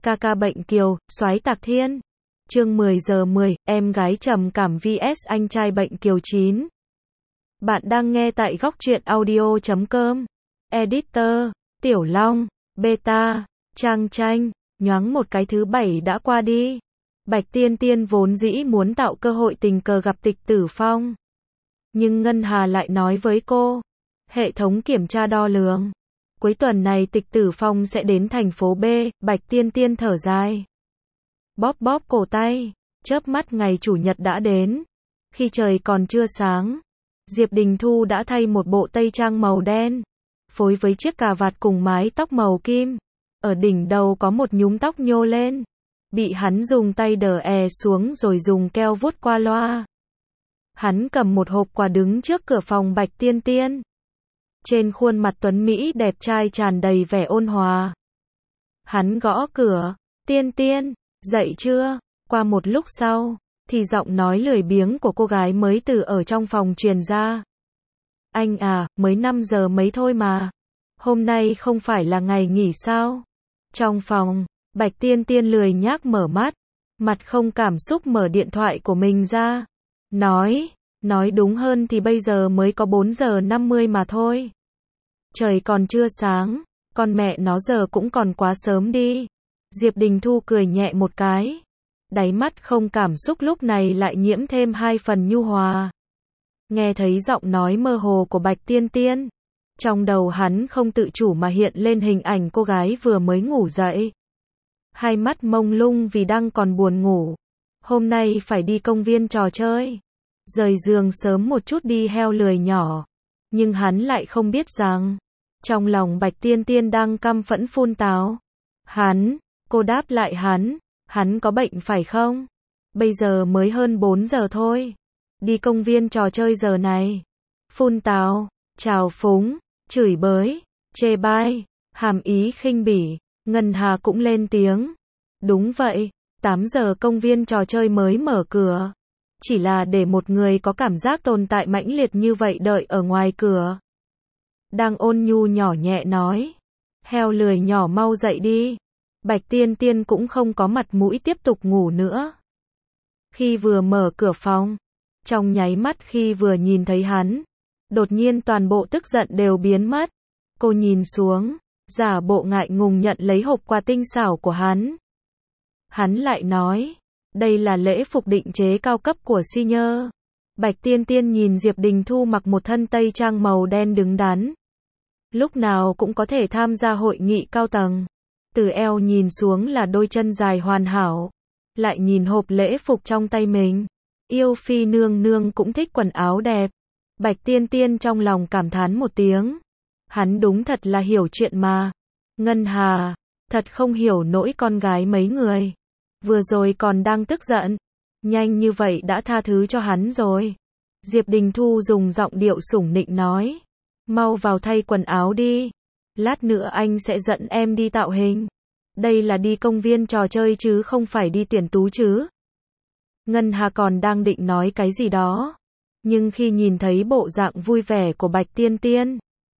Ca ca bệnh kiều, soái tạc thiên. Chương 10 giờ 10, em gái trầm cảm vs anh trai bệnh kiều 9. Bạn đang nghe tại góc truyện audio.com. Editor, Tiểu Long, Beta, Trang Tranh, nhoáng một cái thứ bảy đã qua đi. Bạch Tiên Tiên vốn dĩ muốn tạo cơ hội tình cờ gặp Tịch Tử Phong. Nhưng Ngân Hà lại nói với cô, hệ thống kiểm tra đo lường. Cuối tuần này Tịch Tử Phong sẽ đến thành phố B, Bạch Tiên Tiên thở dài. Bóp bóp cổ tay, chớp mắt ngày Chủ nhật đã đến. Khi trời còn chưa sáng, Diệp Đình Thu đã thay một bộ tây trang màu đen, phối với chiếc cà vạt cùng mái tóc màu kim. Ở đỉnh đầu có một nhúm tóc nhô lên, bị hắn dùng tay đè xuống rồi dùng keo vuốt qua loa. Hắn cầm một hộp quà đứng trước cửa phòng Bạch Tiên Tiên. Trên khuôn mặt tuấn Mỹ đẹp trai tràn đầy vẻ ôn hòa. Hắn gõ cửa, Tiên Tiên, dậy chưa? Qua một lúc sau, thì giọng nói lười biếng của cô gái mới từ ở trong phòng truyền ra. Anh à, mới 5 giờ mấy thôi mà. Hôm nay không phải là ngày nghỉ sao? Trong phòng, Bạch Tiên Tiên lười nhác mở mắt, mặt không cảm xúc mở điện thoại của mình ra. Nói đúng hơn thì bây giờ mới có 4 giờ 50 mà thôi. Trời còn chưa sáng, con mẹ nó giờ cũng còn quá sớm đi. Diệp Đình Thu cười nhẹ một cái. Đáy mắt không cảm xúc lúc này lại nhiễm thêm 2 phần nhu hòa. Nghe thấy giọng nói mơ hồ của Bạch Tiên Tiên, trong đầu hắn không tự chủ mà hiện lên hình ảnh cô gái vừa mới ngủ dậy. Hai mắt mông lung vì đang còn buồn ngủ. Hôm nay phải đi công viên trò chơi. Rời giường sớm một chút đi heo lười nhỏ. Nhưng hắn lại không biết rằng, trong lòng Bạch Tiên Tiên đang căm phẫn phun táo. Cô đáp lại hắn có bệnh phải không? Bây giờ mới hơn 4 giờ thôi. Đi công viên trò chơi giờ này. Phun táo, trào phúng, chửi bới, chê bai, hàm ý khinh bỉ. Ngân Hà cũng lên tiếng. Đúng vậy, 8 giờ công viên trò chơi mới mở cửa. Chỉ là để một người có cảm giác tồn tại mãnh liệt như vậy đợi ở ngoài cửa. Đang ôn nhu nhỏ nhẹ nói. Heo lười nhỏ mau dậy đi. Bạch Tiên Tiên cũng không có mặt mũi tiếp tục ngủ nữa. Khi vừa mở cửa phòng, trong nháy mắt khi vừa nhìn thấy hắn, đột nhiên toàn bộ tức giận đều biến mất. Cô nhìn xuống, giả bộ ngại ngùng nhận lấy hộp quà tinh xảo của hắn. Hắn lại nói, đây là lễ phục định chế cao cấp của Senior. Bạch Tiên Tiên nhìn Diệp Đình Thu mặc một thân tây trang màu đen đứng đắn. Lúc nào cũng có thể tham gia hội nghị cao tầng. Từ eo nhìn xuống là đôi chân dài hoàn hảo. Lại nhìn hộp lễ phục trong tay mình. Yêu Phi nương nương cũng thích quần áo đẹp. Bạch Tiên Tiên trong lòng cảm thán một tiếng. Hắn đúng thật là hiểu chuyện mà. Ngân Hà, thật không hiểu nỗi con gái mấy người. Vừa rồi còn đang tức giận. Nhanh như vậy đã tha thứ cho hắn rồi. Diệp Đình Thu dùng giọng điệu sủng nịnh nói. Mau vào thay quần áo đi. Lát nữa anh sẽ dẫn em đi tạo hình. Đây là đi công viên trò chơi chứ không phải đi tuyển tú chứ. Ngân Hà còn đang định nói cái gì đó. Nhưng khi nhìn thấy bộ dạng vui vẻ của Bạch Tiên Tiên,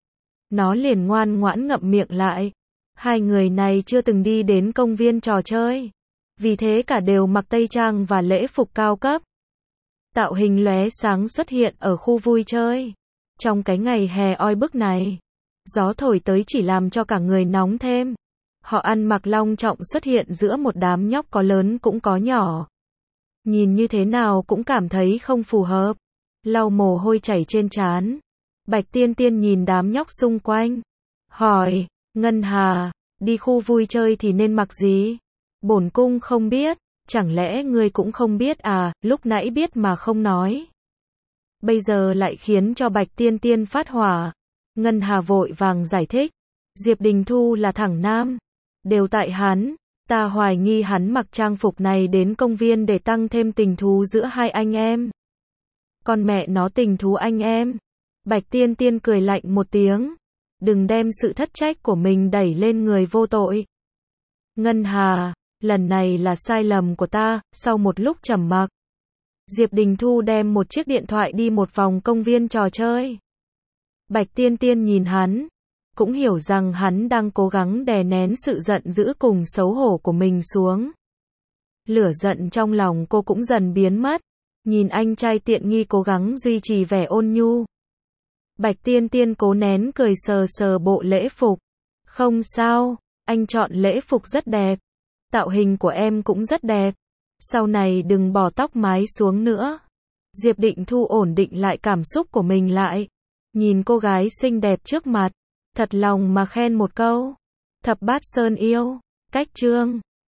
nó liền ngoan ngoãn ngậm miệng lại. Hai người này chưa từng đi đến công viên trò chơi. Vì thế cả đều mặc tây trang và lễ phục cao cấp. Tạo hình lóe sáng xuất hiện ở khu vui chơi. Trong cái ngày hè oi bức này, gió thổi tới chỉ làm cho cả người nóng thêm. Họ ăn mặc long trọng xuất hiện giữa một đám nhóc có lớn cũng có nhỏ. Nhìn như thế nào cũng cảm thấy không phù hợp. Lau mồ hôi chảy trên trán. Bạch Tiên Tiên nhìn đám nhóc xung quanh. Hỏi, Ngân Hà, đi khu vui chơi thì nên mặc gì? Bổn cung không biết, chẳng lẽ ngươi cũng không biết à, lúc nãy biết mà không nói. Bây giờ lại khiến cho Bạch Tiên Tiên phát hỏa. Ngân Hà vội vàng giải thích. Diệp Đình Thu là thẳng nam. Đều tại hắn. Ta hoài nghi hắn mặc trang phục này đến công viên để tăng thêm tình thú giữa hai anh em. Con mẹ nó tình thú anh em. Bạch Tiên Tiên cười lạnh một tiếng. Đừng đem sự thất trách của mình đẩy lên người vô tội. Ngân Hà, lần này là sai lầm của ta. Sau một lúc trầm mặc, Diệp Đình Thu đem một chiếc điện thoại đi một vòng công viên trò chơi. Bạch Tiên Tiên nhìn hắn. cũng hiểu rằng hắn đang cố gắng đè nén sự giận dữ cùng xấu hổ của mình xuống. Lửa giận trong lòng cô cũng dần biến mất, nhìn anh trai tiện nghi cố gắng duy trì vẻ ôn nhu. Bạch Tiên Tiên cố nén cười sờ sờ bộ lễ phục. Không sao, anh chọn lễ phục rất đẹp. Tạo hình của em cũng rất đẹp. Sau này đừng bỏ tóc mái xuống nữa. Diệp Định Thu ổn định lại cảm xúc của mình lại. Nhìn cô gái xinh đẹp trước mặt, thật lòng mà khen một câu. Thập Bát Sơn yêu. Cách chương